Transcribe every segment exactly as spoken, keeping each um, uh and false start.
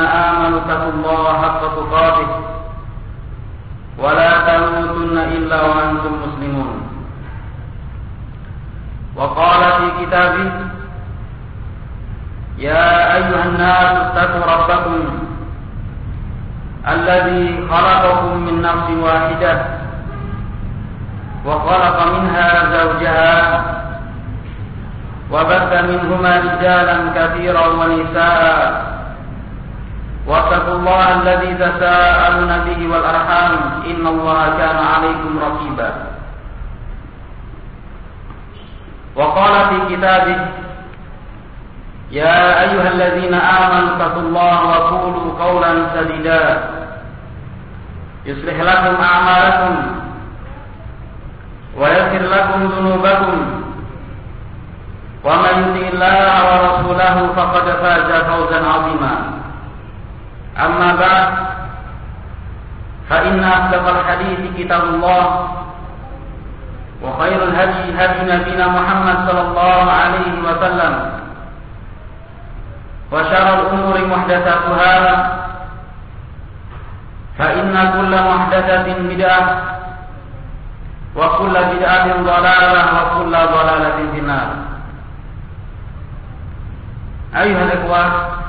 آمنوا اتقوا الله حق تقاته ولا تموتن إلا وأنتم مسلمون. وقال في كتابه يا أيها الناس اتقوا ربكم الذي خلقكم من نفس واحدة وخلق منها زوجها وبث منهما رجالا كثيرا ونساء واتقوا الله الذي تساءلون به والأرحام إن الله كان عليكم رقيبا. وقال في كتابه يا أيها الذين آمنوا اتقوا الله وقولوا قولا سديدا يصلح لكم أعمالكم ويغفر لكم ذنوبكم ومن يطع الله ورسوله فقد فاز فوزا عظيما. أما بعد فإن أصدق الحديث كتاب الله وخير الهدي هدي نبينا محمد صلى الله عليه وسلم وشر الأمور محدثاتها فإن كل محدثة بدعة وكل بدعة ضلالة وكل ضلالة في النار. أيها الإخوة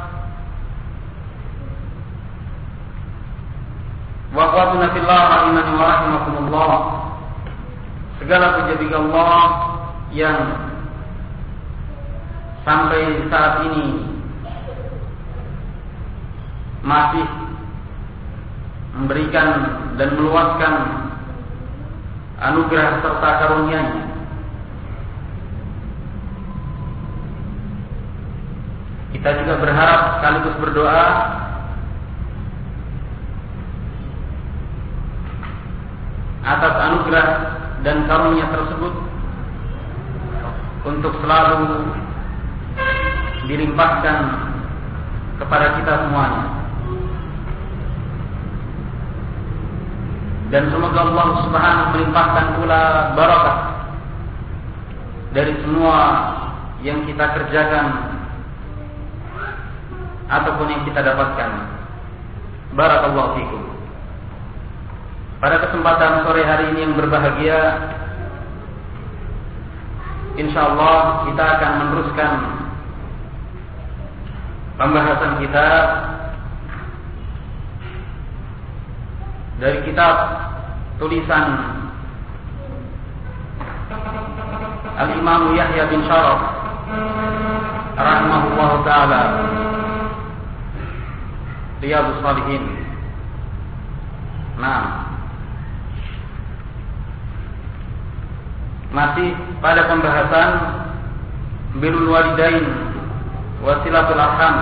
wa akhwatuna fillah rahimani wa rahimakumullah. Segala puji bagi Allah yang sampai saat ini masih memberikan dan meluaskan anugerah serta karunia-Nya. Kita juga berharap sekaligus berdoa atas anugerah dan karunia tersebut untuk selalu dilimpahkan kepada kita semuanya. Dan semoga Allah Subhanahu melimpahkan pula barakah dari semua yang kita kerjakan ataupun yang kita dapatkan. Barakallahu fikum. Pada kesempatan sore hari ini yang berbahagia, insyaallah kita akan meneruskan pembahasan kita dari kitab tulisan Al-Imam Yahya bin Sharaf rahimahullahu ta'ala, Riyadhus Shalihin. Nah, masih pada pembahasan birrul walidain wa silatul arham,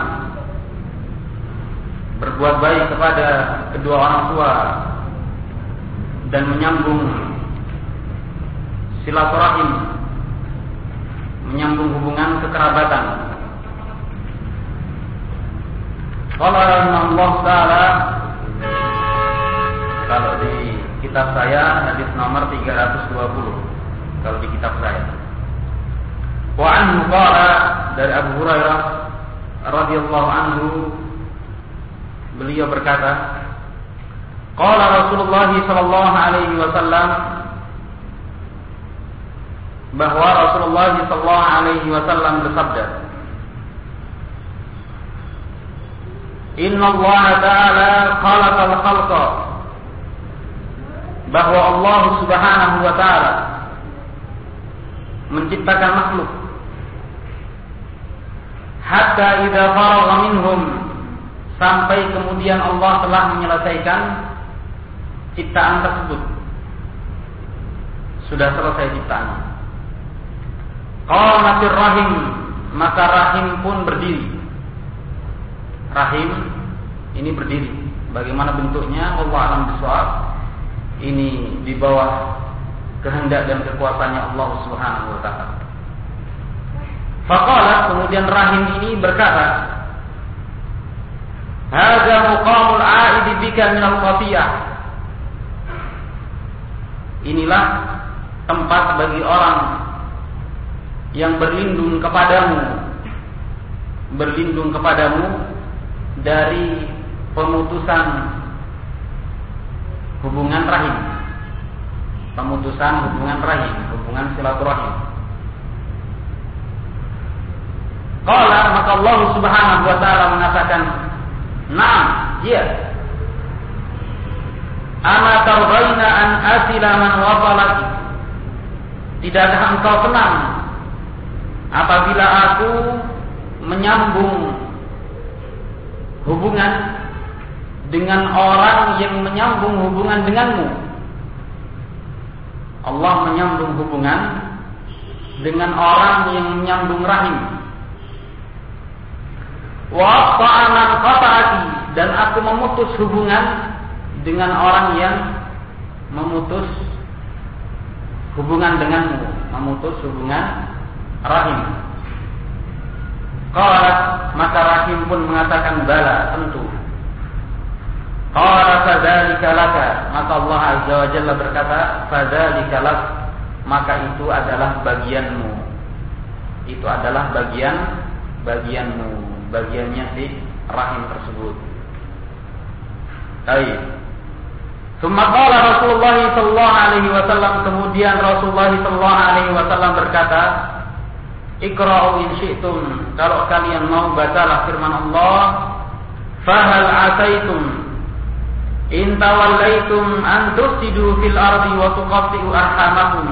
berbuat baik kepada kedua orang tua dan menyambung silaturahim, menyambung hubungan kekerabatan. Qala rahimahullah ta'ala, kalau di kitab saya hadis nomor tiga ratus dua puluh, kalau di kitab saya. Wa anhu qala, dari Abu Hurairah radhiyallahu anhu, beliau berkata, qala Rasulullah sallallahu alaihi wasallam, bahwa Rasulullah sallallahu alaihi wasallam bersabda, Inna Allah ta'ala khalaqal khalqa, bahwa Allah Subhanahu wa ta'ala menciptakan makhluk, hatta idza faragha minhum, sampai kemudian Allah telah menyelesaikan ciptaan tersebut, sudah selesai ciptaannya. Qamatir rahim, maka rahim pun berdiri. Rahim ini berdiri. Bagaimana bentuknya Allah alam bisawab. Ini di bawah kehendak dan kekuasaannya Allah Subhanahu wa ta'ala. Faqala, kemudian rahim ini berkata, hadza muqamul a'idi bika minal qatiyah, inilah tempat bagi orang yang berlindung kepadamu berlindung kepadamu dari pemutusan hubungan rahim. Pemutusan hubungan rahim, hubungan silaturahim. Qala, maka Allah Subhanahu wa taala mengatakan, "Na'am, iya. Ama tarbaina an asila man wasalat." Tidakkah engkau senang apabila aku menyambung hubungan dengan orang yang menyambung hubungan denganmu? Allah menyambung hubungan dengan orang yang menyambung rahim. Wa ta'aman qata'ati, dan aku memutus hubungan dengan orang yang memutus hubungan denganmu, memutus hubungan rahim. Qalat, maka rahim pun mengatakan bala, tentu. Qala fadzalika laka, maka Allah Azza wa Jalla berkata, fadzalika lak, maka itu adalah bagianmu. Itu adalah bagian bagianmu, bagiannya si rahim tersebut. Baik. Summa qala Rasulullah sallallahu alaihi wasallam, kemudian Rasulullah sallallahu alaihi wasallam berkata, Iqra'u in syi'tum, kalau kalian mau bacalah firman Allah, fahal asaitum in tawallaitum an tufsidu fil ardi wa tuqatti'u arhamakum.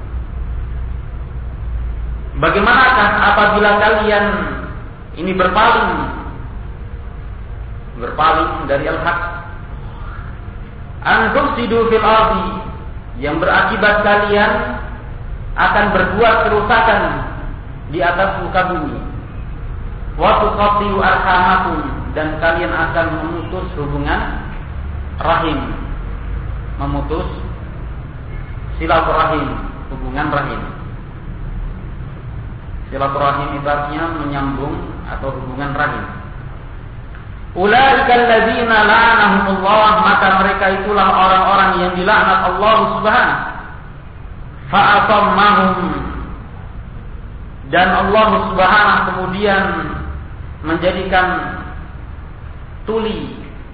Bagaimanakah apabila kalian ini berpaling berpaling dari al-haq, an tufsidu fil ardi, yang berakibat kalian akan berbuat kerusakan di atas muka bumi, wa tuqatti'u arhamakum, dan kalian akan memutus hubungan rahim, memutus silaturahim, hubungan rahim. Silaturahim itu artinya menyambung atau hubungan rahim. Ulaika alladzina la'anahumullah, maka mereka itulah orang-orang yang dilaknat Allah Subhanahu. Fa'atammahum, dan Allah Subhanahu kemudian menjadikan tuli,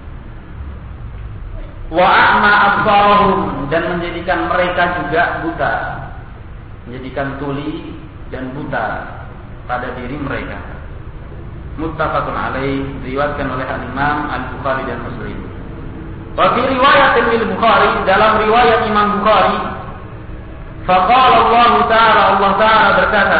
wa a'ma absarahum, dan menjadikan mereka juga buta, menjadikan tuli dan buta pada diri mereka. Muttafaqun alaih, diriwayatkan oleh Al-Imam Al-Bukhari dan Muslim. Wa fi riwayatin lil Bukhari, dalam riwayat Imam Bukhari, faqala Allah Ta'ala, Allah Ta'ala berkata,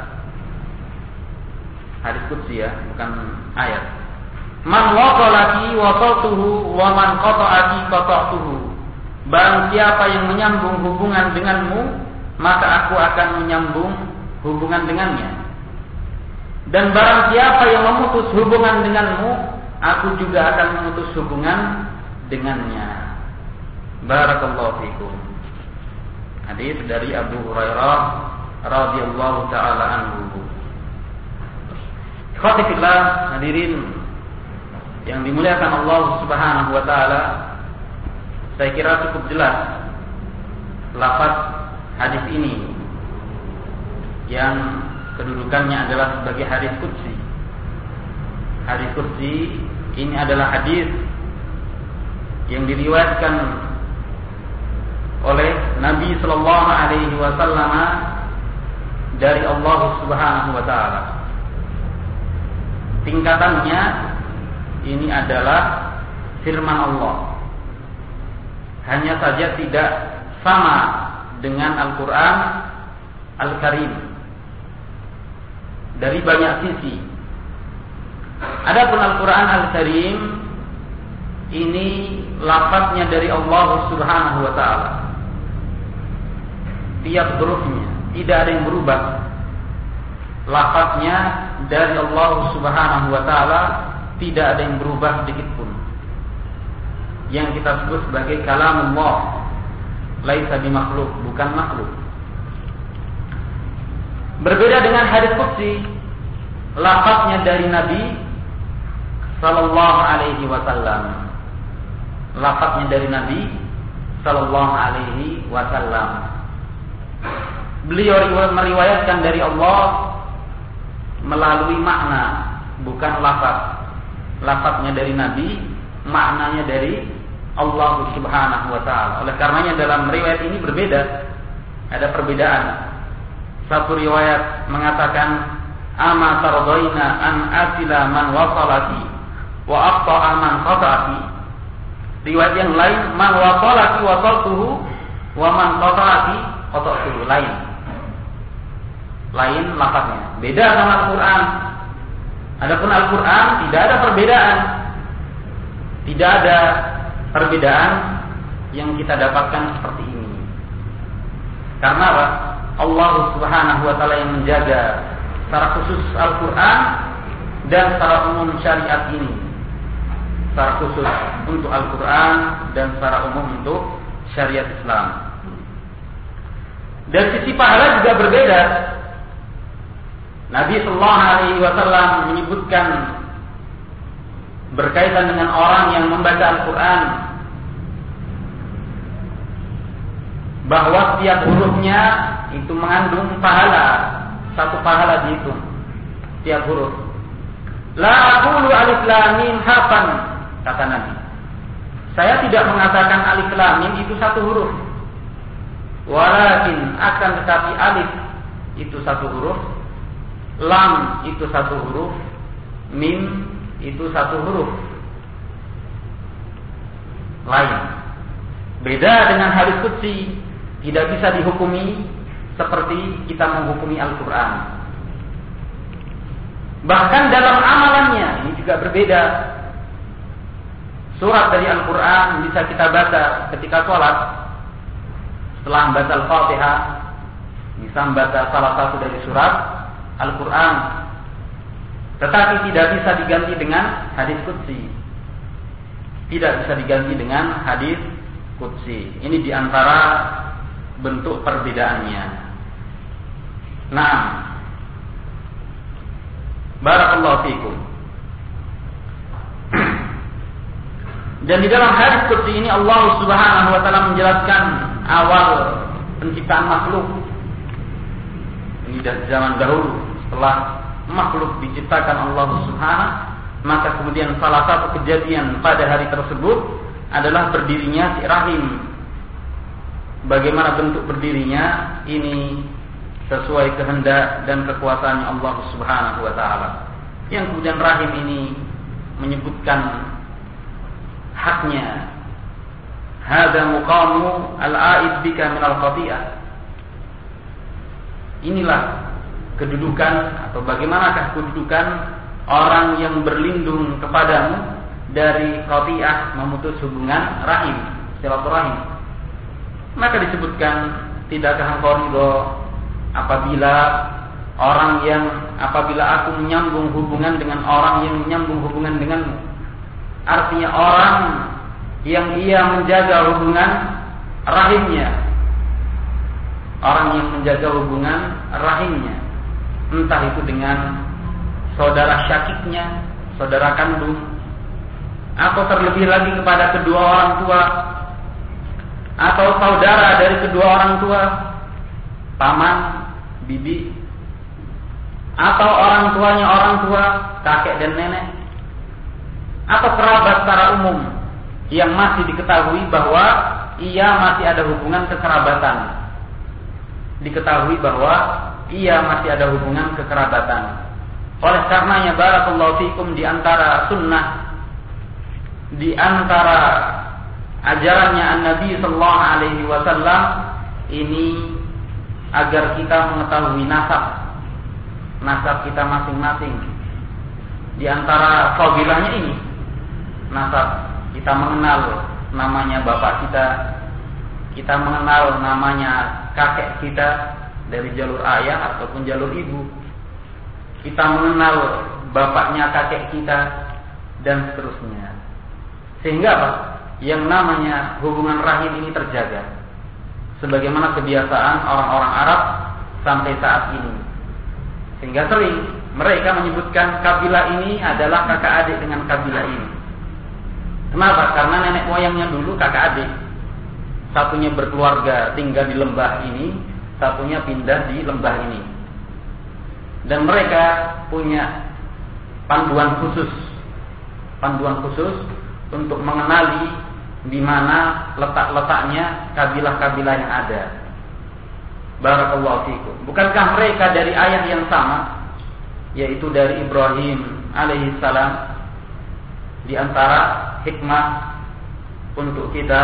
hadis qudsi ya, bukan ayat. Man waqalaki wasaltuhu wa man qata'aki qata'tuhu. Barang siapa yang menyambung hubungan denganmu, maka aku akan menyambung hubungan dengannya. Dan barang siapa yang memutus hubungan denganmu, aku juga akan memutus hubungan dengannya. Barakallahu fikum. Hadis dari Abu Hurairah radhiyallahu taala anhu. Ikhwatifillah, hadirin yang dimuliakan Allah Subhanahu wa taala, saya kira cukup jelas lafaz hadis ini yang kedudukannya adalah sebagai hadis qudsi. Hadis qudsi ini adalah hadis yang diriwayatkan oleh Nabi sallallahu alaihi wasallam dari Allah Subhanahu wa taala. Tingkatannya ini adalah firman Allah. Hanya saja tidak sama dengan Al-Quran Al-Karim dari banyak sisi. Adapun Al-Quran Al-Karim ini lafaznya dari Allah Subhanahu wa taala. Tiap hurufnya tidak ada yang berubah. Lafaznya dari Allah Subhanahu wa taala tidak ada yang berubah sedikit pun. Yang kita sebut sebagai kalamullah, laisa bimakhluk, bukan makhluk. Berbeda dengan hadis qudsi, lafaznya dari Nabi sallallahu alaihi wasallam. Lafaznya dari Nabi sallallahu alaihi wasallam. Beliau meriwayatkan dari Allah melalui makna, bukan lafaz. lafadznya dari Nabi, maknanya dari Allah Subhanahu wa taala. Oleh karenanya dalam riwayat ini berbeda. Ada perbedaan. Satu riwayat mengatakan ama tardaina an asila man wasalaki wa aqta'a man qata'aki. Riwayat yang lain man wasalaki wasaltuhu wa man qata'aki qata'tuhu. Lain. Lain lafaznya. Beda sama Al-Qur'an. Adapun Al-Qur'an tidak ada perbedaan. Tidak ada perbedaan yang kita dapatkan seperti ini. Karena apa? Allah Subhanahu wa taala yang menjaga secara khusus Al-Qur'an dan secara umum syariat ini. Secara khusus untuk Al-Qur'an dan secara umum untuk syariat Islam. Dan sisi pahala juga berbeda. Nabi sallallahu alaihi wasallam menyebutkan berkaitan dengan orang yang membaca Al-Qur'an bahwa setiap hurufnya itu mengandung pahala, satu pahala dihitung setiap huruf. La aqulu alif lam mim harfan, kata Nabi. Saya tidak mengatakan alif lam mim itu satu huruf. Walakin akan tetapi alif itu satu huruf, lam itu satu huruf, mim itu satu huruf. Lain. Beda dengan hadis qudsi, tidak bisa dihukumi seperti kita menghukumi Al-Qur'an. Bahkan dalam amalannya ini juga berbeda. Surat dari Al-Qur'an bisa kita baca ketika sholat, setelah membaca Al-Fatihah, bisa membaca salah satu dari surat Al-Qur'an. Tetapi tidak bisa diganti dengan hadis qudsi. Tidak bisa diganti dengan hadis qudsi. Ini diantara bentuk perbedaannya. Nah, barakallahu fikum. Dan di dalam hadis qudsi ini Allah Subhanahu wa taala menjelaskan awal penciptaan makhluk. Ini dari zaman dahulu, setelah makhluk diciptakan Allah Subhanahu, maka kemudian salah satu kejadian pada hari tersebut adalah berdirinya si rahim. Bagaimana bentuk berdirinya ini sesuai kehendak dan kekuasaannya Allah Subhanahu wa taala. Yang kemudian rahim ini menyebutkan haknya. Hadza muqamu al-a'id bika min al-qati'ah. Inilah kedudukan atau bagaimanakah kedudukan orang yang berlindung kepadamu dari qati'ah, memutus hubungan rahim, silaturahim. Maka disebutkan, tidakkah engkau ridho apabila orang yang apabila aku menyambung hubungan dengan orang yang menyambung hubungan denganmu. Artinya orang yang ia menjaga hubungan rahimnya. Orang yang menjaga hubungan rahimnya, entah itu dengan saudara syakiknya, saudara kandung, atau terlebih lagi kepada kedua orang tua, atau saudara dari kedua orang tua, paman, bibi, atau orang tuanya orang tua, kakek dan nenek, atau kerabat secara umum yang masih diketahui bahwa ia masih ada hubungan kekerabatan. Diketahui bahwa ia masih ada hubungan kekerabatan. Oleh karenanya barakallahu fikum, di antara sunnah, di antara ajarannya An-Nabi sallallahu alaihi wasallam ini agar kita mengetahui nasab nasab kita masing-masing. Di antara fadilahnya ini nasab, kita mengenal namanya bapak kita, kita mengenal namanya kakek kita dari jalur ayah ataupun jalur ibu, kita mengenal bapaknya kakek kita dan seterusnya. Sehingga apa? Yang namanya hubungan rahim ini terjaga, sebagaimana kebiasaan orang-orang Arab sampai saat ini. Sehingga sering mereka menyebutkan kabilah ini adalah kakak adik dengan kabilah ini. Kenapa? Karena nenek moyangnya dulu kakak adik. Satunya berkeluarga tinggal di lembah ini, satunya pindah di lembah ini. Dan mereka punya panduan khusus, panduan khusus untuk mengenali di mana letak-letaknya kabilah-kabilah yang ada. Barakallahu fikum. Bukankah mereka dari ayah yang sama, yaitu dari Ibrahim alaihi salam? Di antara hikmah untuk kita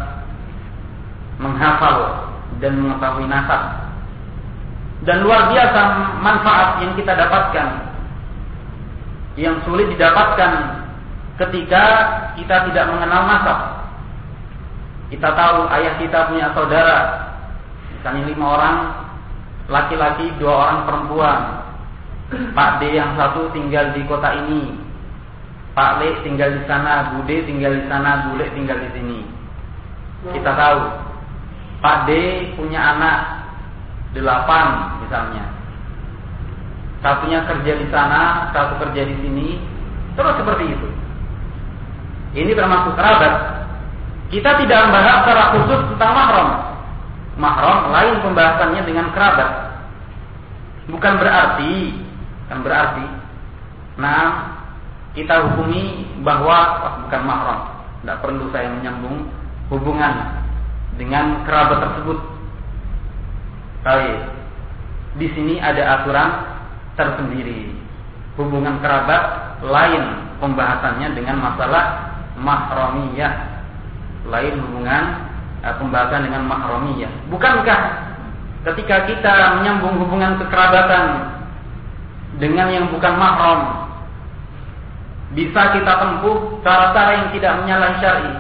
menghafal dan mengetahui nasab, dan luar biasa manfaat yang kita dapatkan, yang sulit didapatkan ketika kita tidak mengenal nasab. Kita tahu ayah kita punya saudara, misalnya lima orang laki-laki, dua orang perempuan. Pak D yang satu tinggal di kota ini, Pak Le tinggal di sana, Bu D tinggal di sana, Bu Le tinggal di sini. Kita tahu Pak D punya anak delapan misalnya, satunya kerja di sana, satu kerja di sini, terus seperti itu. Ini termasuk kerabat. Kita tidak membahas secara khusus tentang mahram. Mahram lain pembahasannya dengan kerabat. Bukan berarti, kan berarti, nah kita hukumi bahwa oh, bukan mahram. Tidak perlu saya menyambung hubungan dengan kerabat tersebut. Baik. Di sini ada aturan tersendiri. Hubungan kerabat lain pembahasannya dengan masalah mahramiyah. Lain hubungan eh, pembahasan dengan mahramiyah. Bukankah ketika kita menyambung hubungan kekerabatan dengan yang bukan mahram, bisa kita tempuh cara-cara yang tidak menyalahi syar'i?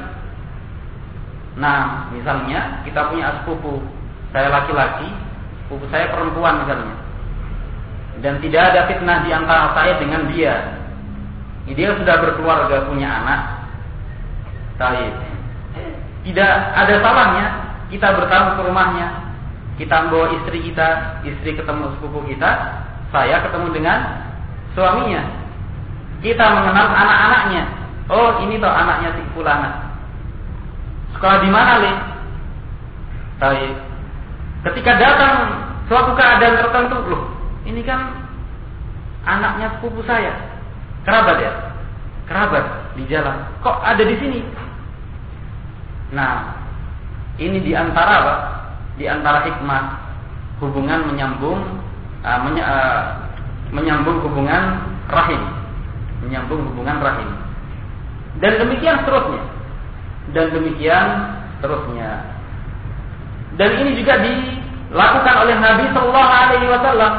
Nah, misalnya kita punya sepupu, saya laki-laki, sepupu saya perempuan misalnya, dan tidak ada fitnah di antara saya dengan dia. Dia sudah berkeluarga, punya anak. Baik. Tidak ada salahnya kita bertamu ke rumahnya, kita membawa istri kita, istri ketemu sepupu kita, saya ketemu dengan suaminya. Kita mengenal anak-anaknya. Oh, ini toh anaknya si fulana. Sekolah di mana, Le? Baik. Ketika datang suatu keadaan tertentu, loh, ini kan anaknya sepupu saya. Kerabat ya? Kerabat di jalan. Kok ada di sini? Nah, ini di antara apa? Di antara hikmah hubungan menyambung uh, menya, uh, menyambung hubungan rahim, menyambung hubungan rahim. Dan demikian seterusnya. Dan demikian seterusnya. Dan ini juga dilakukan oleh Nabi sallallahu alaihi wasallam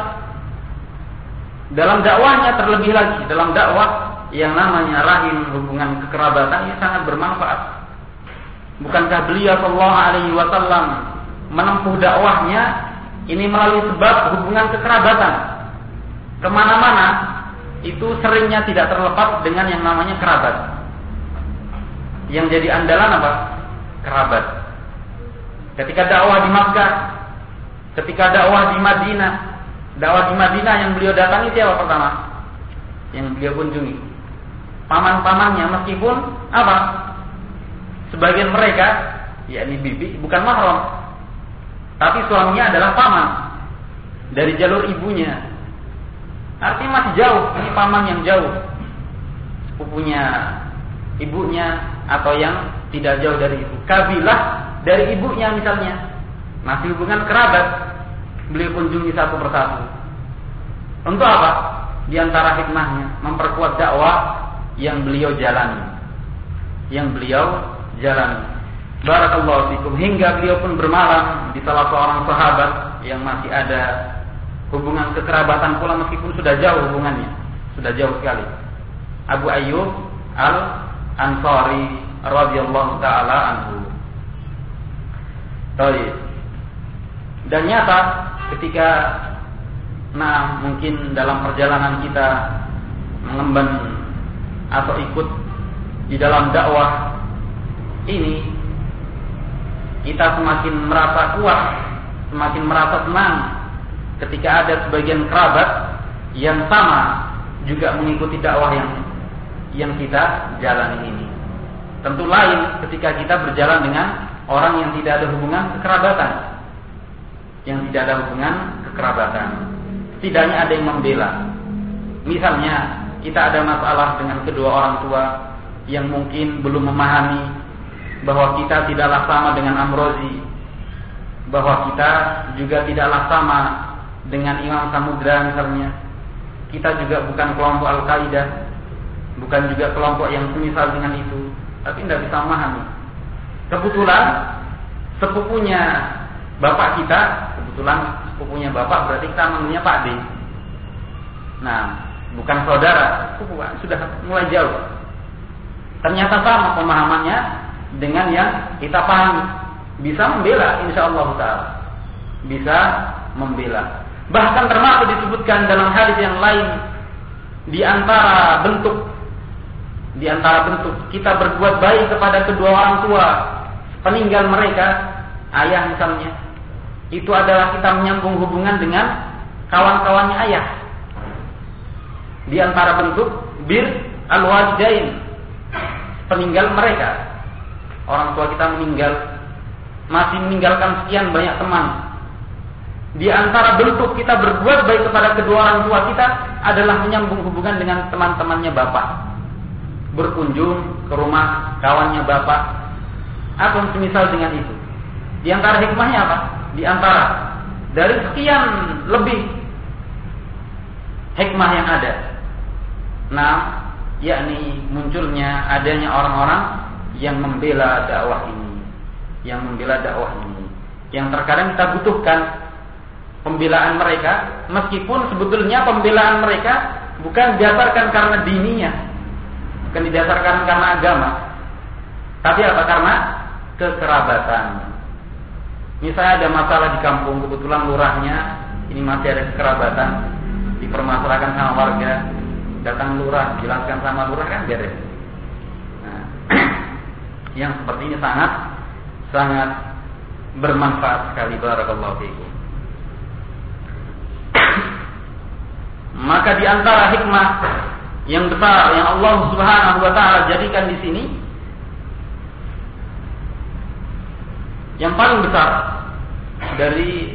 dalam dakwahnya, terlebih lagi dalam dakwah yang namanya rahim, hubungan kekerabatan, ini sangat bermanfaat. Bukankah beliau sallallahu alaihi wasallam menempuh dakwahnya ini melalui sebab hubungan kekerabatan? Kemana-mana itu seringnya tidak terlepas dengan yang namanya kerabat. Yang jadi andalan apa? Kerabat. Ketika dakwah di Makkah, ketika dakwah di Madinah, dakwah di Madinah yang beliau datangi siapa pertama? Yang beliau kunjungi paman-pamannya, meskipun apa? Sebagian mereka, yakni bibi, bukan mahram, tapi suaminya adalah paman dari jalur ibunya. Artinya masih jauh, ini paman yang jauh, sepupunya ibunya atau yang tidak jauh dari ibu. Kabilah dari ibunya misalnya, masih hubungan kerabat, beliau kunjungi satu persatu. Untuk apa? Di antara hikmahnya memperkuat dakwah yang beliau jalani, yang beliau jalani. Barakallahu fikum. Hingga beliau pun bermalam di salah seorang sahabat yang masih ada hubungan kekerabatan pula, meskipun sudah jauh hubungannya, sudah jauh sekali. Abu Ayyub Al-Ansari radhiyallahu taala anhu. Baik. Dan nyata ketika nah mungkin dalam perjalanan kita mengemban atau ikut di dalam dakwah ini, kita semakin merasa kuat, semakin merasa senang ketika ada sebagian kerabat yang sama juga mengikuti dakwah yang yang kita jalani ini. Tentu lain ketika kita berjalan dengan orang yang tidak ada hubungan kekerabatan, yang tidak ada hubungan kekerabatan. Setidaknya ada yang membela. Misalnya kita ada masalah dengan kedua orang tua, yang mungkin belum memahami bahwa kita tidaklah sama dengan Amrozi, bahwa kita juga tidaklah sama dengan Imam Samudra misalnya. Kita juga bukan kelompok Al-Qaeda, bukan juga kelompok yang semisal dengan itu, tapi tidak bisa memahami. Kebetulan sepupunya bapak kita, kebetulan sepupunya bapak berarti kita manggilnya Pak D. Nah, bukan saudara, sepupu, sudah mulai jauh. Ternyata sama pemahamannya dengan yang kita pahami. Bisa membela insyaallah taala. Bisa membela. Bahkan termasuk disebutkan dalam hadis yang lain, di antara bentuk di antara bentuk kita berbuat baik kepada kedua orang tua peninggal mereka, ayah misalnya, itu adalah kita menyambung hubungan dengan kawan-kawannya ayah. Di antara bentuk bir al-walidain, peninggal mereka, orang tua kita meninggal, masih meninggalkan sekian banyak teman. Di antara bentuk kita berbuat baik kepada kedua orang tua kita adalah menyambung hubungan dengan teman-temannya bapak, berkunjung ke rumah kawannya bapak, atau semisal dengan itu. Di antara hikmahnya apa? Di antara dari sekian lebih hikmah yang ada, nah, yakni munculnya adanya orang-orang yang membela dakwah ini, yang membela dakwah ini, yang terkadang kita butuhkan pembelaan mereka, meskipun sebetulnya pembelaan mereka bukan didasarkan karena dininya, bukan didasarkan karena agama, tapi apa? Karena kekerabatan. Misalnya ada masalah di kampung, kebetulan lurahnya ini masih ada kekerabatan, dipermasalahkan sama warga, datang lurah, jelaskan sama lurah, kan beres. Nah, yang seperti ini sangat sangat bermanfaat sekali. Barakallahu fiikum. Maka di antara hikmah yang besar yang Allah Subhanahu wa taala jadikan di sini, yang paling besar dari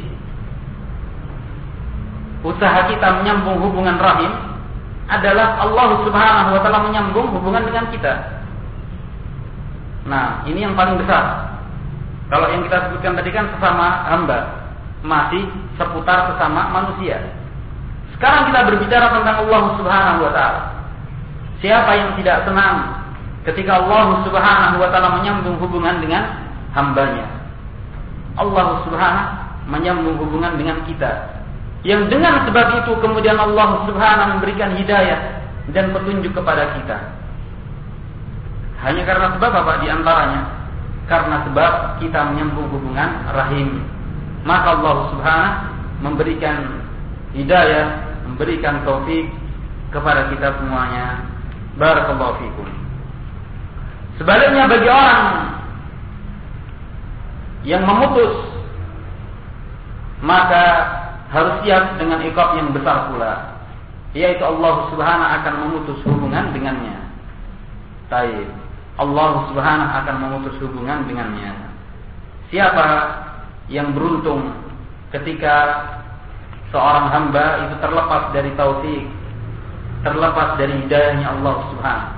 usaha kita menyambung hubungan rahim adalah Allah Subhanahu wa taala menyambung hubungan dengan kita. Nah, ini yang paling besar. Kalau yang kita sebutkan tadi kan sesama hamba, masih seputar sesama manusia. Sekarang kita berbicara tentang Allah Subhanahu wa taala. Siapa yang tidak senang ketika Allah Subhanahu wa taala menyambung hubungan dengan hambanya? Allah Subhanahu menyambung hubungan dengan kita. Yang dengan sebab itu kemudian Allah Subhanahu memberikan hidayah dan petunjuk kepada kita. Hanya karena sebab apa? Di antaranya karena sebab kita menyambung hubungan rahim. Maka Allah Subhanahu memberikan hidayah, memberikan taufik kepada kita semuanya. Barakallahu fikum. Sebaliknya bagi orang yang memutus, maka harus siap dengan iqab yang besar pula, yaitu Allah Subhanahu akan memutus hubungan dengannya. Baik, Allah Subhanahu akan memutus hubungan dengannya. Siapa yang beruntung ketika seorang hamba itu terlepas dari taufik, terlepas dari hidayahnya Allah Subhanahu,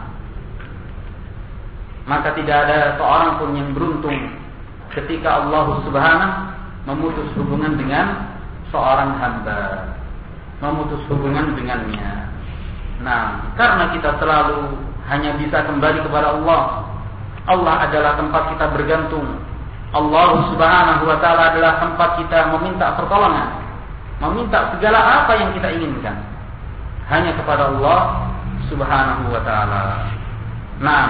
maka tidak ada seorang pun yang beruntung ketika Allah Subhanahu memutus hubungan dengan seorang hamba, memutus hubungan dengannya. Nah, karena kita selalu hanya bisa kembali kepada Allah. Allah adalah tempat kita bergantung. Allah Subhanahu wa taala adalah tempat kita meminta pertolongan, meminta segala apa yang kita inginkan hanya kepada Allah Subhanahu wa taala. Nah,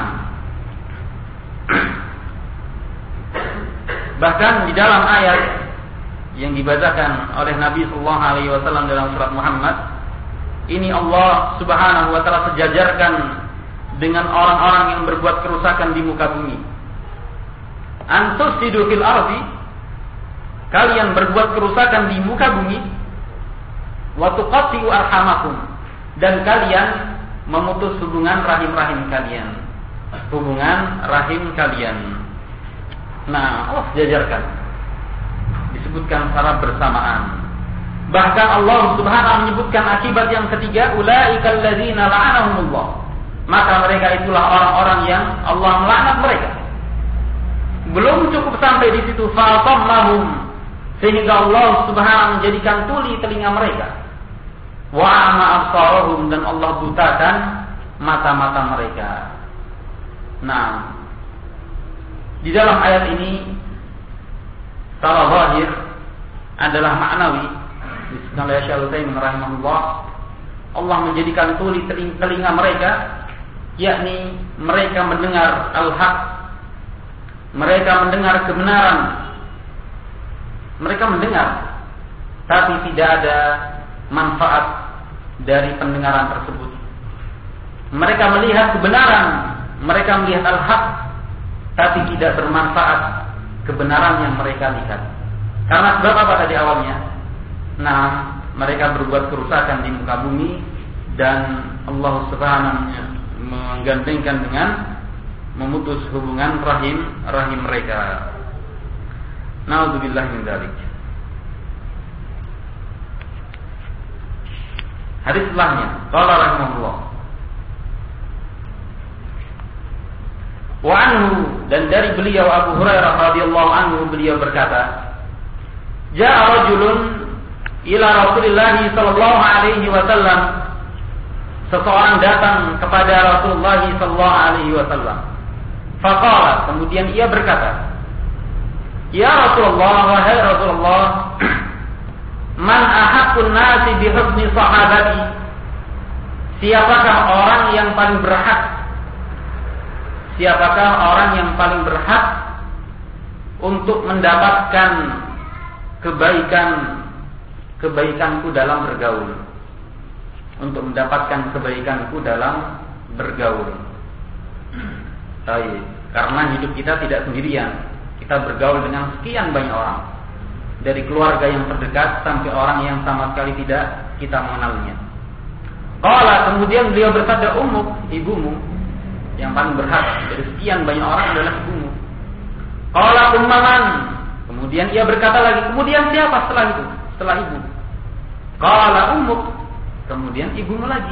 bahkan di dalam ayat yang dibacakan oleh Nabi sallallahu alaihi wasallam dalam surat Muhammad, ini Allah Subhanahu wa taala sejajarkan dengan orang-orang yang berbuat kerusakan di muka bumi. Antufsidu fil ardi, kalian berbuat kerusakan di muka bumi, wa tuqatti'u arhamakum, dan kalian memutus hubungan rahim-rahim kalian, hubungan rahim kalian. Nah, Allah sejajarkan, disebutkan secara bersamaan. Bahkan Allah Subhanahu menyebutkan akibat yang ketiga, ulaikal ladzina la'anahumullah. maka mereka itulah orang-orang yang Allah melaknat mereka. Belum cukup sampai di situ, fa'atammahum, sehingga Allah Subhanahu menjadikan tuli telinga mereka. Wa'ama absarahum, dan Allah butakan mata-mata mereka. Nah, di dalam ayat ini secara zahir adalah maknawi. Bismillah Syaikhul rahimahullah, Allah menjadikan tuli telinga mereka, yakni mereka mendengar al-haq, mereka mendengar kebenaran, mereka mendengar, tapi tidak ada manfaat dari pendengaran tersebut. Mereka melihat kebenaran, mereka melihat al-haq, tapi tidak bermanfaat kebenaran yang mereka lihat. Karena sebab apa tadi awalnya? Nah, mereka berbuat kerusakan di muka bumi, dan Allah Subhanahu menggandengkan dengan memutus hubungan rahim rahim mereka. Na'udzubillah min dzalik. Hadis setelahnya, qala rahimahullah. Wa anhu, dan dari beliau Abu Hurairah radhiyallahu anhu, beliau berkata, ja'a rajulun ila Rasulillah sallallahu alaihi wasallam, seseorang datang kepada Rasulullah sallallahu alaihi wasallam. Faqala, kemudian ia berkata, ya Rasulullah, wahai Rasulullah, man ahaqqun nasi bi husni sahabati, siapakah orang yang paling berhak siapakah orang yang paling berhak untuk mendapatkan kebaikan kebaikanku dalam bergaul, untuk mendapatkan kebaikanku dalam bergaul. Baik, karena hidup kita tidak sendirian, kita bergaul dengan sekian banyak orang, dari keluarga yang terdekat sampai orang yang sama sekali tidak kita mengenalnya. Qala, kemudian beliau bersabda, ummuk, ibumu yang paling berhak dari sekian banyak orang adalah ibumu. Qala ummaman, kemudian ia berkata lagi, kemudian siapa setelah itu? Setelah ibu. Qala ummuk, kemudian ibumu lagi.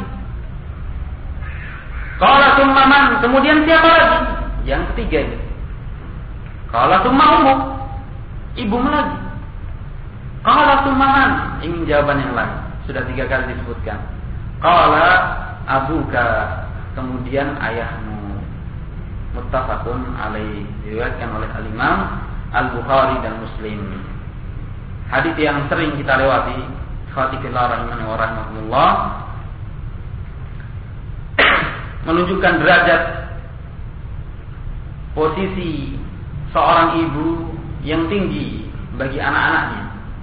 Qala ummaman, kemudian siapa lagi? Yang ketiga ini. Qala umma ummuk, ibumu lagi. Qala ummaman, ingin jawaban yang lain. Sudah tiga kali disebutkan. Qala abuka, kemudian ayahmu. Muttafaqun alaih, diriwayatkan oleh al-Imam Al-Bukhari dan Muslim. Hadis yang sering kita lewati, khatifillah rahimani wa rahimakumullah, menunjukkan derajat posisi seorang ibu yang tinggi bagi anak-anaknya,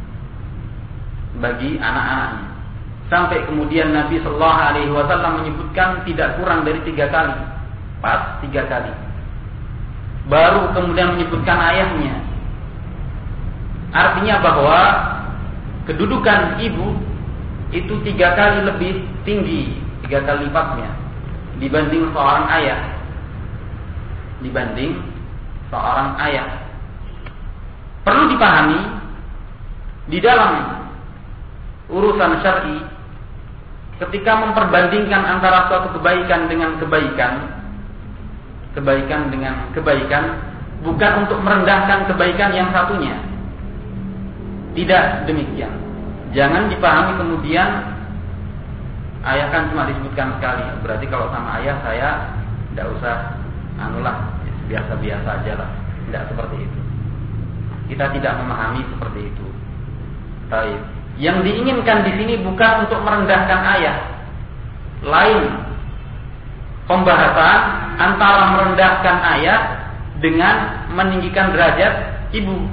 bagi anak-anaknya. Sampai kemudian Nabi Sallallahu Alaihi Wasallam menyebutkan tidak kurang dari tiga kali, pas tiga kali. Baru kemudian menyebutkan ayahnya. Artinya bahwa kedudukan ibu itu tiga kali lebih tinggi, tiga kali lipatnya dibanding seorang ayah, dibanding seorang ayah. Perlu dipahami di dalam urusan syar'i, ketika memperbandingkan antara suatu kebaikan dengan kebaikan, kebaikan dengan kebaikan, bukan untuk merendahkan kebaikan yang satunya. Tidak demikian. Jangan dipahami kemudian ayah kan cuma disebutkan sekali, berarti kalau sama ayah saya tidak usah anulah, biasa-biasa aja lah. Tidak seperti itu. Kita tidak memahami seperti itu. Baik. Yang diinginkan di sini bukan untuk merendahkan ayah. Lain pembahasan antara merendahkan ayah dengan meninggikan derajat ibu.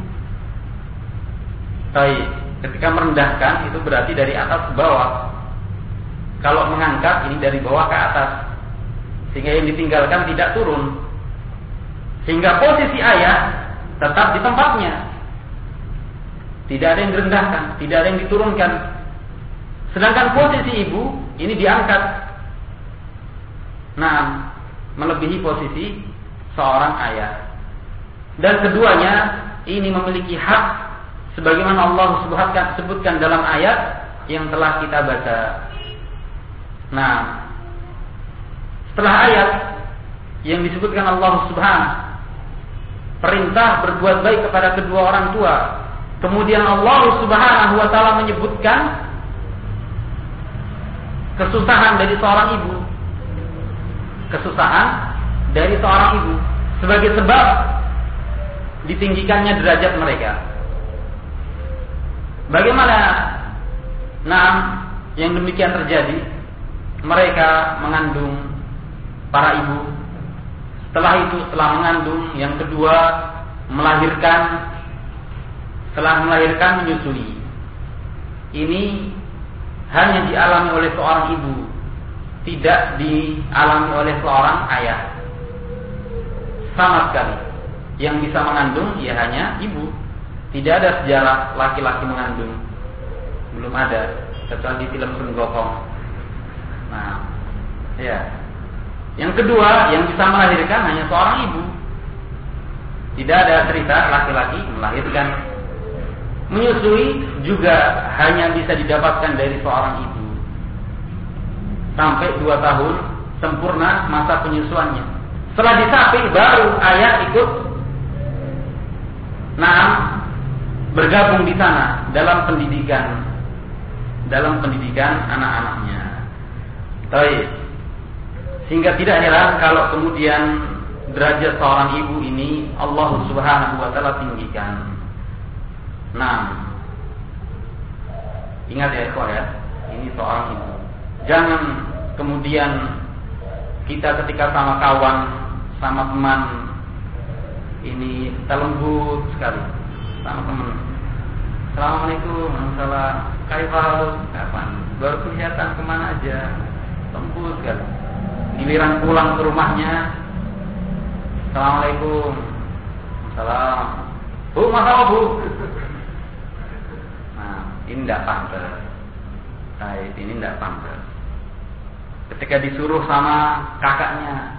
Baik, ketika merendahkan itu berarti dari atas ke bawah. Kalau mengangkat ini dari bawah ke atas, sehingga yang ditinggalkan tidak turun, sehingga posisi ayah tetap di tempatnya, tidak ada yang direndahkan, tidak ada yang diturunkan. Sedangkan posisi ibu ini diangkat, nah, melebihi posisi seorang ayah. Dan keduanya ini memiliki hak sebagaimana Allah sebutkan dalam ayat yang telah kita baca. Nah, Setelah ayat yang disebutkan Allah Subhanahu perintah berbuat baik kepada kedua orang tua, kemudian Allah Subhanahu wa taala menyebutkan kesusahan dari seorang ibu. Kesusahan dari seorang ibu sebagai sebab ditinggikannya derajat mereka. Bagaimana nah yang demikian terjadi? Mereka mengandung para ibu. Setelah itu, setelah mengandung, yang kedua melahirkan. Setelah melahirkan, menyusui. Ini hanya dialami oleh seorang ibu, tidak dialami oleh seorang ayah. Sama sekali. Yang bisa mengandung ya hanya ibu. Tidak ada sejarah laki-laki mengandung. Belum ada, kecuali di film Sun Gokong. Nah, ya. Yang kedua, yang bisa melahirkan hanya seorang ibu. Tidak ada cerita laki-laki melahirkan. Menyusui juga hanya bisa didapatkan dari seorang ibu. Sampai dua tahun sempurna masa penyusuannya. Setelah disapi baru ayah ikut nah bergabung di sana dalam pendidikan dalam pendidikan anak-anaknya. Baik. Sehingga tidak heran kalau kemudian derajat seorang ibu ini Allah Subhanahu wa taala tinggikan. Nah, ingat ya ikhwah ya, ini seorang ibu. Jangan kemudian kita ketika sama kawan, sama teman, ini kita lembut sekali sama teman. Assalamualaikum, waalaikumsalam. Kaifal, kapan? Baru kelihatan kemana aja, lembut sekali. Giliran pulang ke rumahnya, Assalamualaikum, salam. Bu, masalah bu. Nah, ini tidak pantas. Baik, ini tidak pantas. Ketika disuruh sama kakaknya,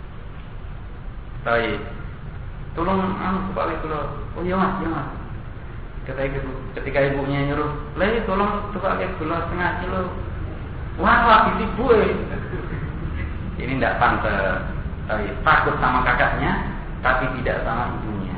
baik, tolong anu balik dulu. Oh iya mas, iya mas. Ketika, ibu, ketika ibunya nyuruh, leh tolong tukar balik dulu setengah kilo. Wah, lagi sibuk. Ini tidak pantas. Baik, takut sama kakaknya, tapi tidak sama ibunya.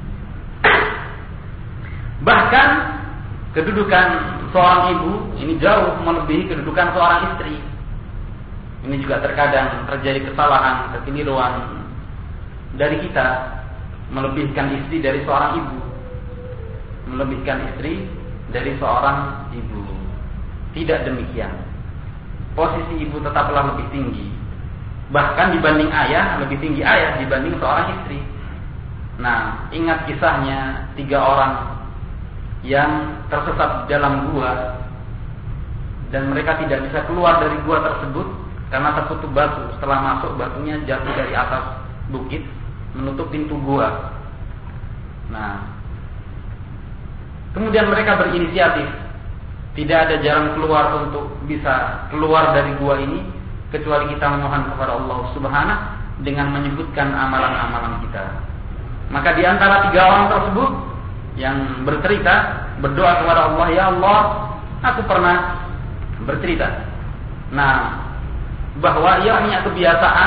Bahkan kedudukan seorang ibu ini jauh melebihi kedudukan seorang istri. Ini juga terkadang terjadi kesalahan, kekeliruan dari kita, melebihkan istri dari seorang ibu, melebihkan istri dari seorang ibu. Tidak demikian. Posisi ibu tetaplah lebih tinggi. Bahkan dibanding ayah, lebih tinggi ayah dibanding seorang istri. Nah, ingat kisahnya tiga orang yang tersesat di dalam gua dan mereka tidak bisa keluar dari gua tersebut karena tertutup batu. Setelah masuk, batunya jatuh dari atas bukit menutup pintu gua. Nah, kemudian mereka berinisiatif. Tidak ada jalan keluar untuk bisa keluar dari gua ini kecuali kita memohon kepada Allah Subhanahu dengan menyebutkan amalan-amalan kita. Maka di antara tiga orang tersebut yang bercerita, berdoa kepada Allah, ya Allah, aku pernah bercerita. Nah, bahwa ia punya kebiasaan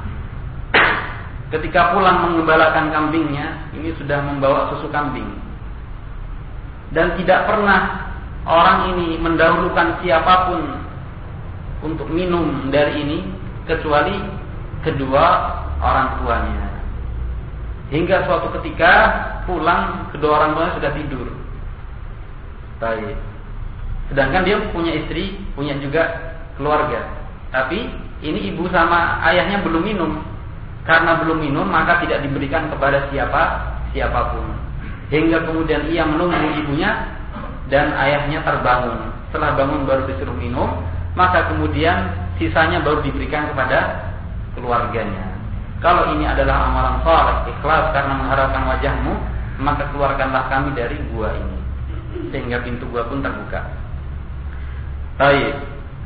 ketika pulang mengembalakan kambingnya, ini sudah membawa susu kambing. Dan tidak pernah orang ini mendahulukan siapapun untuk minum dari ini kecuali kedua orang tuanya. Hingga suatu ketika pulang, kedua orang tuanya sudah tidur. Baik. Sedangkan dia punya istri, punya juga keluarga. Tapi ini ibu sama ayahnya belum minum. Karena belum minum, maka tidak diberikan kepada siapa siapapun. Hingga kemudian ia menunggu ibunya dan ayahnya terbangun. Setelah bangun baru disuruh minum, maka kemudian sisanya baru diberikan kepada keluarganya. Kalau ini adalah amalan saleh, ikhlas karena mengharapkan wajahmu, maka keluarkanlah kami dari gua ini. Sehingga pintu gua pun terbuka. Baik.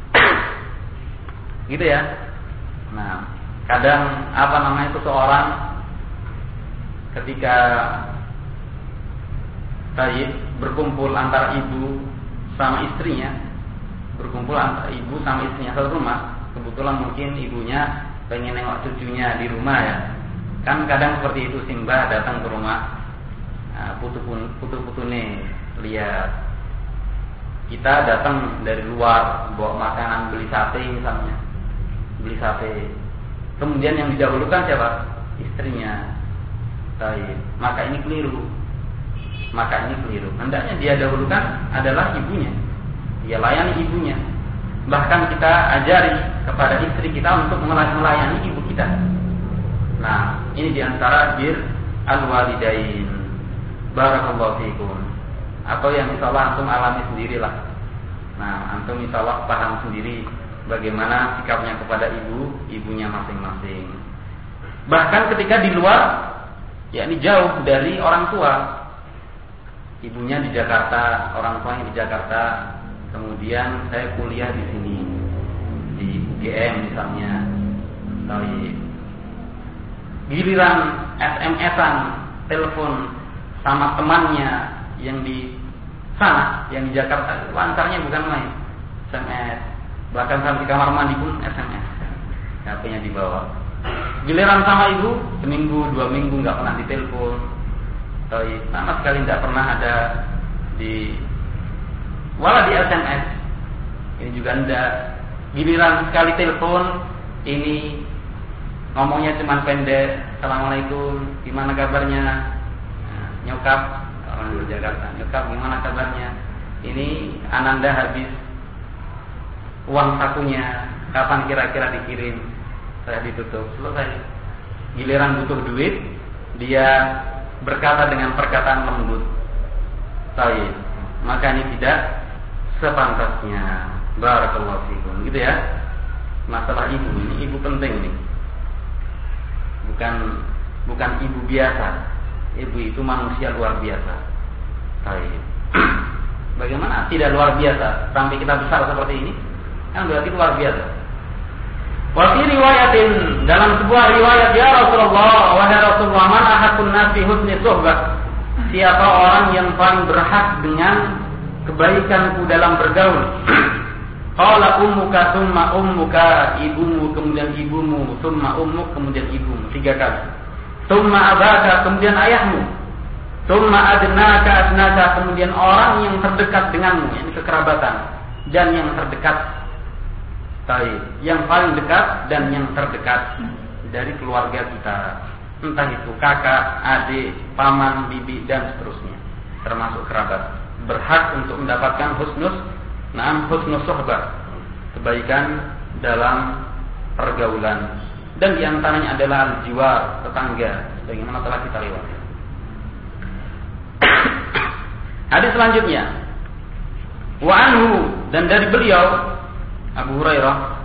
Gitu ya. Nah, kadang apa namanya itu seorang ketika baik berkumpul antara ibu sama istrinya, berkumpul antara ibu sama istrinya satu rumah. Kebetulan mungkin ibunya pengen nengok cucunya di rumah ya. Kan kadang seperti itu, simbah datang ke rumah, putu-putu nih lihat. Kita datang dari luar bawa makanan, beli sate misalnya, beli sate. Kemudian yang didahulukan siapa? Istrinya. Baik, maka ini keliru. Maka ini keliru. Hendaknya dia dahulukan adalah ibunya. Dia layani ibunya. Bahkan kita ajari kepada istri kita untuk melayani ibu kita. Nah, ini diantara bir al-walidain. Barakallahu fikum. Atau yang insyaallah antum alami sendirilah. Nah, antum insyaallah paham sendiri bagaimana sikapnya kepada ibu, ibunya masing-masing. Bahkan ketika di luar, yakni jauh dari orang tua. Ibunya di Jakarta, orang tuanya di Jakarta. Kemudian saya kuliah di sini, di U G M misalnya. Baik. Giliran S M S-an, telepon sama temannya yang di sana, yang di Jakarta, lancarnya bukan main. S M S, bahkan sampai kamar mandi pun S M S, H P-nya dibawa. Giliran sama ibu, seminggu, dua minggu nggak pernah ditelepon, sama sekali nggak pernah ada di, wala di S M S. Ini juga enggak. Giliran sekali telepon, ini ngomongnya cuma pendek. Assalamualaikum, gimana kabarnya? Nah, nyokap, orang di Jakarta, nyokap gimana kabarnya? Ini Ananda habis uang sakunya, kapan kira-kira dikirim? Saya ditutup, selesai. Giliran butuh duit, dia berkata dengan perkataan lembut. Baik, maka ini tidak sepantasnya. Barakallahu fikum, gitu ya. Masalah ibu ini, ibu penting nih. Bukan bukan ibu biasa. Ibu itu manusia luar biasa. Baik. Bagaimana tidak luar biasa sampai kita besar seperti ini? Kan berarti luar biasa. Wa fi riwayatin, dalam sebuah riwayat, ya Rasulullah, wahai Rasulullah, man ahakun nasi husni suhbah. Siapa orang yang paling berhak dengan kebaikanku dalam bergaul? Qala ummuka thumma ummuka, ibumu kemudian ibumu, thumma ummuk kemudian ibumu, tiga kali. Thumma abaka kemudian ayahmu, thumma adnaka adnaka kemudian orang yang terdekat denganmu, yang kekerabatan, dan yang terdekat. Baik, yang paling dekat dan yang terdekat dari keluarga kita, entah itu kakak, adik, paman, bibi dan seterusnya, termasuk kerabat, berhak untuk mendapatkan husnus, naam husnus suhbah, kebaikan dalam pergaulan, dan diantaranya adalah al-jiwar, tetangga, sebagaimana telah kita lewati. Hadis selanjutnya, wa anhu, dan dari beliau Abu Hurairah,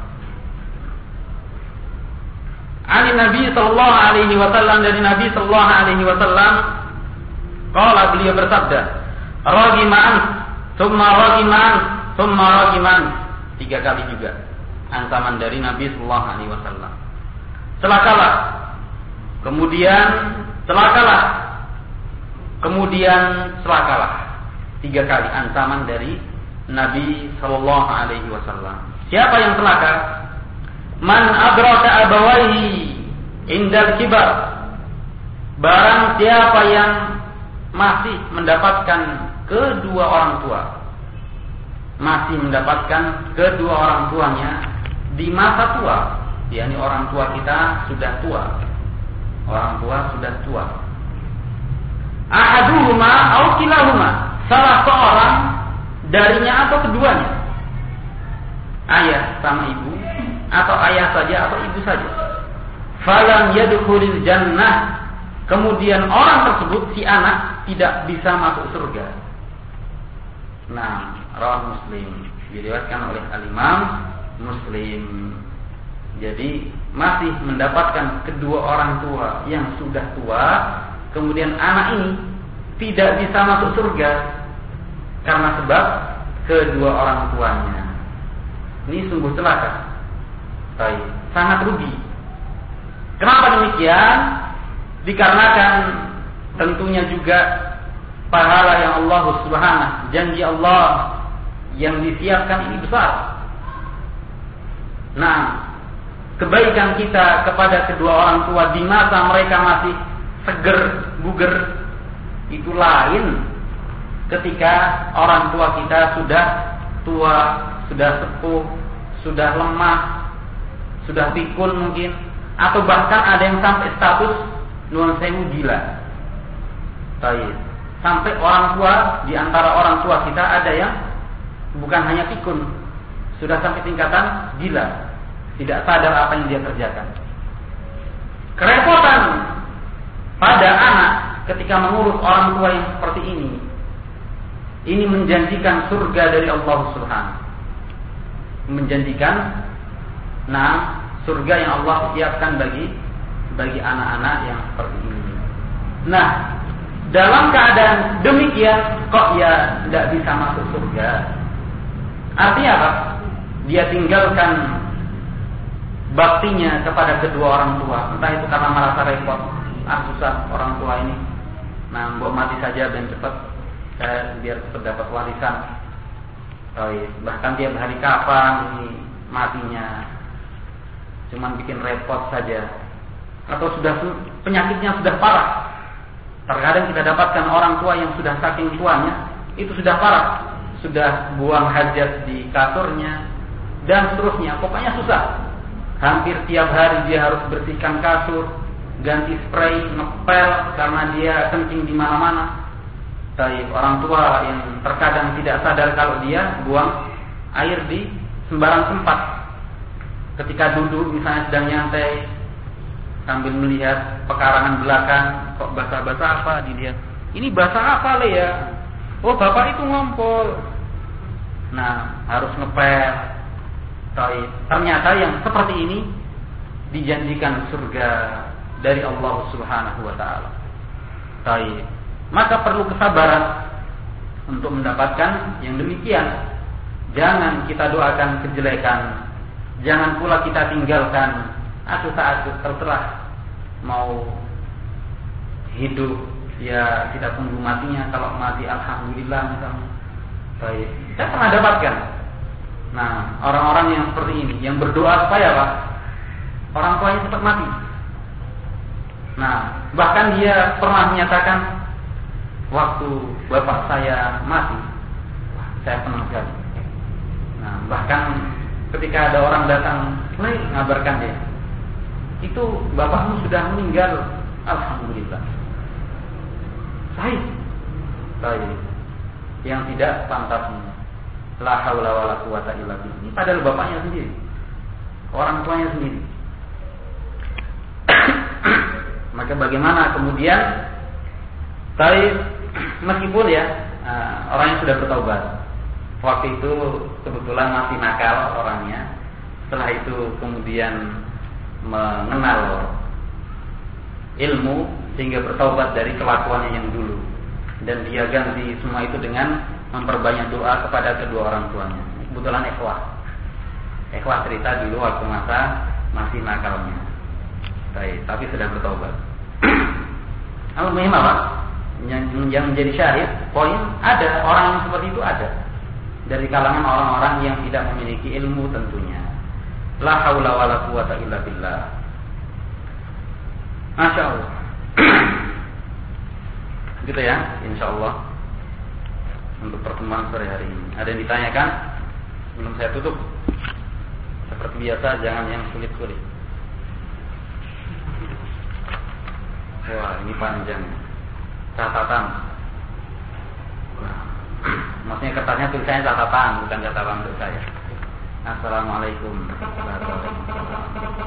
Ali Nabi sallallahu alaihi wasallam, dari Nabi sallallahu alaihi wasallam, qala, beliau bersabda, ragiman, thumma ragiman, thumma ragiman, tiga kali juga ancaman dari Nabi sallallahu alaihi wasallam. Celakalah, kemudian celakalah, kemudian celakalah, tiga kali ancaman dari Nabi sallallahu alaihi wasallam. Siapa yang celaka? Man adraka abawaihi indal kibar. Barang siapa yang masih mendapatkan kedua orang tua, masih mendapatkan kedua orang tuanya di masa tua, yakni orang tua kita sudah tua, orang tua sudah tua. Ahaduhuma au kilahuma, salah seorang darinya atau keduanya, ayah sama ibu, atau ayah saja atau ibu saja. Falam yadkhulul jannah, kemudian orang tersebut, si anak, tidak bisa masuk surga. Nah, rawah Muslim, diriwayatkan oleh al-Imam Muslim. Jadi masih mendapatkan kedua orang tua yang sudah tua, kemudian anak ini tidak bisa masuk surga karena sebab kedua orang tuanya. Ini sungguh celaka. Baik, sangat rugi. Kenapa demikian? Dikarenakan tentunya juga pahala yang Allah Subhanahu, janji Allah yang disiapkan ini besar. Nah, kebaikan kita kepada kedua orang tua di masa mereka masih seger, buger, itu lain ketika orang tua kita sudah tua, sudah sepuh, sudah lemah, sudah pikun mungkin, atau bahkan ada yang sampai status nuwun sewu gila. Baik. Sampai orang tua, di antara orang tua kita ada yang bukan hanya pikun, sudah sampai tingkatan gila, tidak sadar apa yang dia kerjakan. Kerepotan pada anak ketika mengurus orang tua yang seperti ini, ini menjanjikan surga dari Allah Subhanahu. Menjanjikan nah surga yang Allah siapkan bagi bagi anak-anak yang seperti ini. Nah, dalam keadaan demikian kok ya tidak bisa masuk surga? Artinya apa? Dia tinggalkan baktinya kepada kedua orang tua. Entah itu karena merasa repot, ah susah orang tua ini. Nah, mbok mati saja dan cepat, saya biar cepat dapat warisan. Oh, iya. Bahkan tiap hari kapan ini matinya, cuman bikin repot saja. Atau sudah penyakitnya sudah parah. Terkadang kita dapatkan orang tua yang sudah saking tuanya itu sudah parah, sudah buang hajat di kasurnya dan seterusnya. Pokoknya susah. Hampir tiap hari dia harus bersihkan kasur, ganti spray, ngepel karena dia kencing di mana-mana. Tapi orang tua yang terkadang tidak sadar kalau dia buang air di sembarang tempat. Ketika duduk misalnya sedang nyantai sambil melihat pekarangan belakang, kok basah-basah apa dilihat. Ini basah apa le ya? Oh bapak itu ngompol. Nah harus ngepel. Tapi ternyata yang seperti ini dijanjikan surga dari Allah Subhanahu wa taala. Tapi maka perlu kesabaran untuk mendapatkan yang demikian. Jangan kita doakan kejelekan, jangan pula kita tinggalkan. Aku saat terserah mau hidup ya kita tunggu matinya, kalau mati alhamdulillah misalnya. Baik, saya pernah dapatkan. Nah, orang-orang yang seperti ini yang berdoa supaya apa? Orang tuanya cepat mati. Nah, bahkan dia pernah menyatakan waktu bapak saya mati, wah, saya senang sekali. Nah, bahkan ketika ada orang datang, mulai ngabarkan dia, itu bapakmu sudah meninggal, alhamdulillah. Sahih, sahih. Yang tidak pantasnya, la haula wala quwata illa billah. Padahal bapaknya sendiri, orang tuanya sendiri. Maka bagaimana kemudian? Sahih, meskipun ya orang yang sudah bertaubat, waktu itu kebetulan masih nakal orangnya. Setelah itu kemudian mengenal ilmu sehingga bertaubat dari kelakuannya yang dulu, dan dia ganti semua itu dengan memperbanyak doa kepada kedua orang tuanya. Kebetulan ikhwah ikhwah cerita dulu waktu masa masih nakalnya. Baik, tapi sudah bertaubat. Al-muhim apa? Yang, yang menjadi syahid, poin ada orang yang seperti itu, ada dari kalangan orang-orang yang tidak memiliki ilmu tentunya. La haula wala quwata illa billah. Masya Allah. Gitu ya, insya Allah untuk pertemuan sore hari ini. Ada yang ditanyakan sebelum saya tutup? Seperti biasa, jangan yang sulit-sulit. Wah, ini panjang. Catatan. Nah, maksudnya kertasnya tulisannya catatan, bukan catatan untuk saya. Assalamualaikum warahmatullahi wabarakatuh.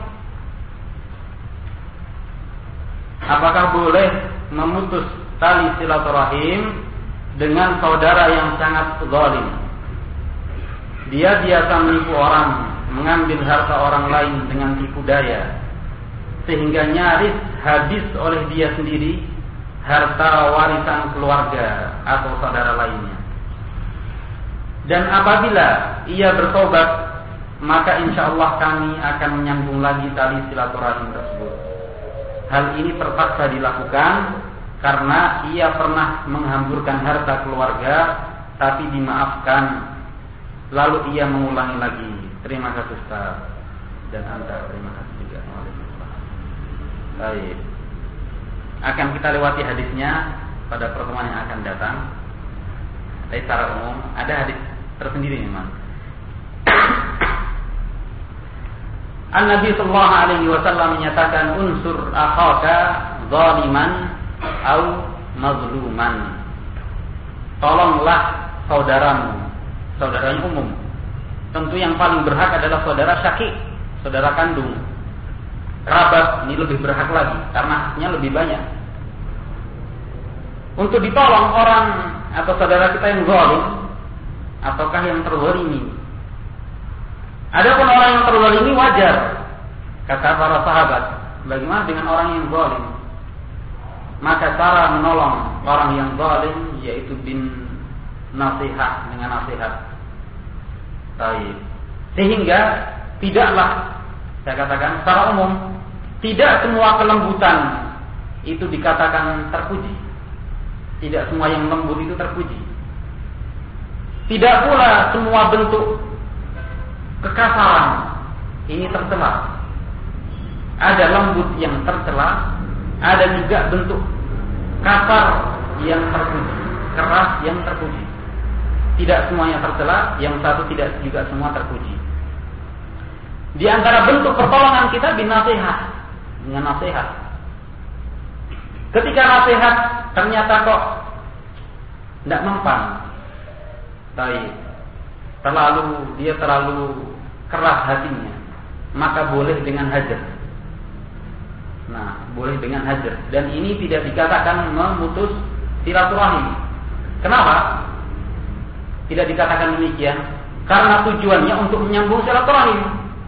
Apakah boleh memutus tali silaturahim dengan saudara yang sangat zalim? Dia biasa menipu orang, mengambil harta orang lain dengan tipu daya, sehingga nyaris habis oleh dia sendiri harta warisan keluarga atau saudara lainnya. Dan apabila ia bertobat, maka insya Allah kami akan menyambung lagi tali silaturahim tersebut. Hal ini terpaksa dilakukan karena ia pernah menghamburkan harta keluarga, tapi dimaafkan. Lalu ia mengulangi lagi. Terima kasih Ustaz. dan Anda. Terima kasih juga. Waalaikumsalam. Baik. Akan kita lewati hadisnya pada pertemuan yang akan datang. Tapi secara umum ada hadis tersendiri memang. An-Nabi sallallahu alaihi wasallam menyatakan unsur akhaka zaliman au mazluman. Tolonglah saudaramu, saudaranya umum. Tentu yang paling berhak adalah saudara syakik, saudara kandung. Kerabat ini lebih berhak lagi karena haknya lebih banyak. Untuk ditolong orang atau saudara kita yang zalim ataukah yang terzalimi. Adapun orang yang terzalimi wajar, kata para sahabat. Bagaimana dengan orang yang zalim? Maka cara menolong orang yang zalim yaitu bin nasihat, dengan nasihat. Baik. Sehingga tidaklah, saya katakan secara umum, tidak semua kelembutan itu dikatakan terpuji. Tidak semua yang lembut itu terpuji. Tidak pula semua bentuk kekasaran ini tercela. Ada lembut yang tercela, ada juga bentuk kasar yang terpuji, keras yang terpuji. Tidak semuanya tercela, yang satu tidak juga semua terpuji. Di antara bentuk pertolongan kita binasihat, dengan nasihat. Ketika nasihat ternyata kok tidak mempan, baik, terlalu dia terlalu keras hatinya, maka boleh dengan hajar. Nah, boleh dengan hajar. Dan ini tidak dikatakan memutus silaturahim. Kenapa? Tidak dikatakan demikian karena tujuannya untuk menyambung silaturahim.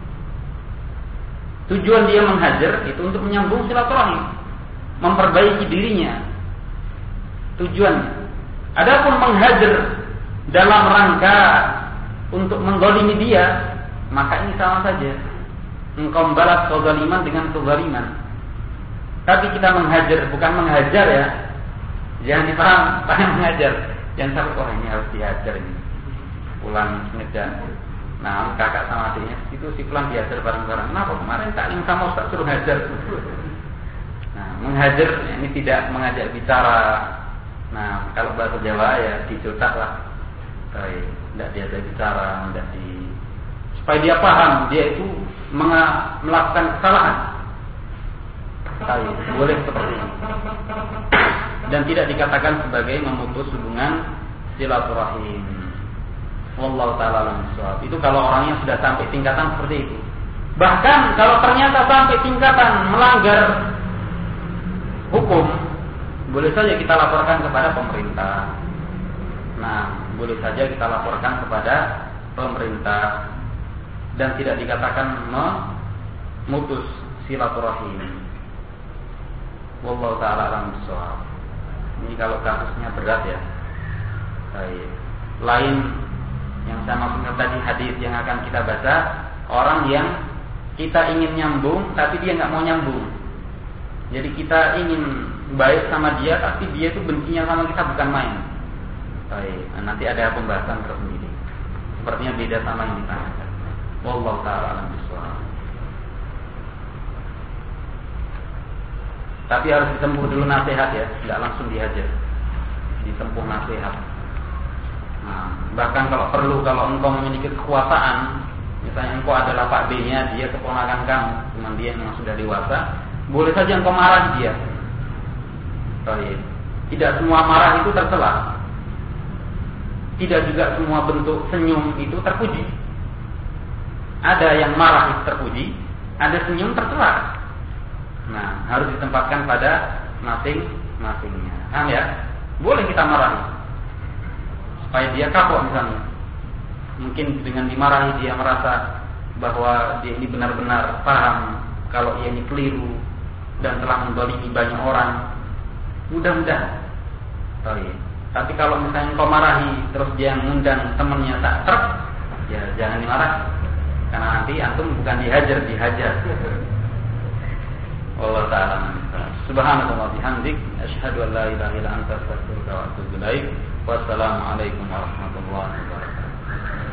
Tujuan dia menghajar itu untuk menyambung silaturahim, memperbaiki dirinya. Tujuannya. Adapun menghajar dalam rangka untuk mendzalimi dia, maka ini sama saja. Engkau membalas kezaliman dengan kezaliman. Tapi kita menghajar, bukan menghajar ya. Jangan dipaham, bukan menghajar. Yang satu, oh ini harus dihajar ini. Pulang ngejar. Nah, kakak sama adiknya itu si pulang dihajar bareng-bareng. Kenapa kemarin tak yang sama Ustaz suruh hajar? Nah, menghajar ini tidak mengajak bicara. Nah, kalau bahasa Jawa ya dicotak lah. Baik, tidak diajak bicara, tidak di supaya dia paham dia itu melakukan kesalahan. Baik, boleh seperti ini. Dan tidak dikatakan sebagai memutus hubungan silaturahim. Wallahu ta'ala alam bissawab. Itu kalau orangnya sudah sampai tingkatan seperti itu. Bahkan kalau ternyata sampai tingkatan melanggar hukum, boleh saja kita laporkan kepada pemerintah. Nah, boleh saja kita laporkan kepada pemerintah dan tidak dikatakan memutus silaturahim. Wallahu ta'ala alam bissawab. Ini kalau kasusnya berat ya. Baik. Lain yang saya maksudkan tadi hadis yang akan kita baca, orang yang kita ingin nyambung tapi dia nggak mau nyambung. Jadi kita ingin baik sama dia tapi dia itu bencinya sama kita bukan main. Baik. Nah, nanti ada pembahasan tersendiri. Sepertinya beda sama yang ditanyakan. Wallahu ta'ala alam bissawab. Tapi harus ditempuh dulu nasihat ya, tidak langsung dihajar. Ditempuh nasihat. Nah, bahkan kalau perlu, kalau engkau memiliki kekuasaan, misalnya engkau adalah Pak B-nya, dia keponakan kamu, cuma dia yang sudah dewasa, boleh saja engkau marah dia. Baik. Tidak semua marah itu tercela. Tidak juga semua bentuk senyum itu terpuji. Ada yang marah itu terpuji, ada senyum tercela. Nah, harus ditempatkan pada masing-masingnya. Paham ya? Boleh kita marahi supaya dia kapok misalnya. Mungkin dengan dimarahi dia merasa bahwa dia ini benar-benar paham kalau ia ini keliru dan telah mendolimi banyak orang. Mudah-mudahan. Oh iya. Tapi kalau misalnya kau marahi terus dia ngundang temannya tak truk, ya jangan dimarahi. Karena nanti antum bukan dihajar, dihajar. Wallahu ta'ala. Subhanallah wa bihamdik, asyhadu an la ilaha illa anta, astaghfiruka wa atubu ilaik. Wassalamualaikum warahmatullahi wabarakatuh.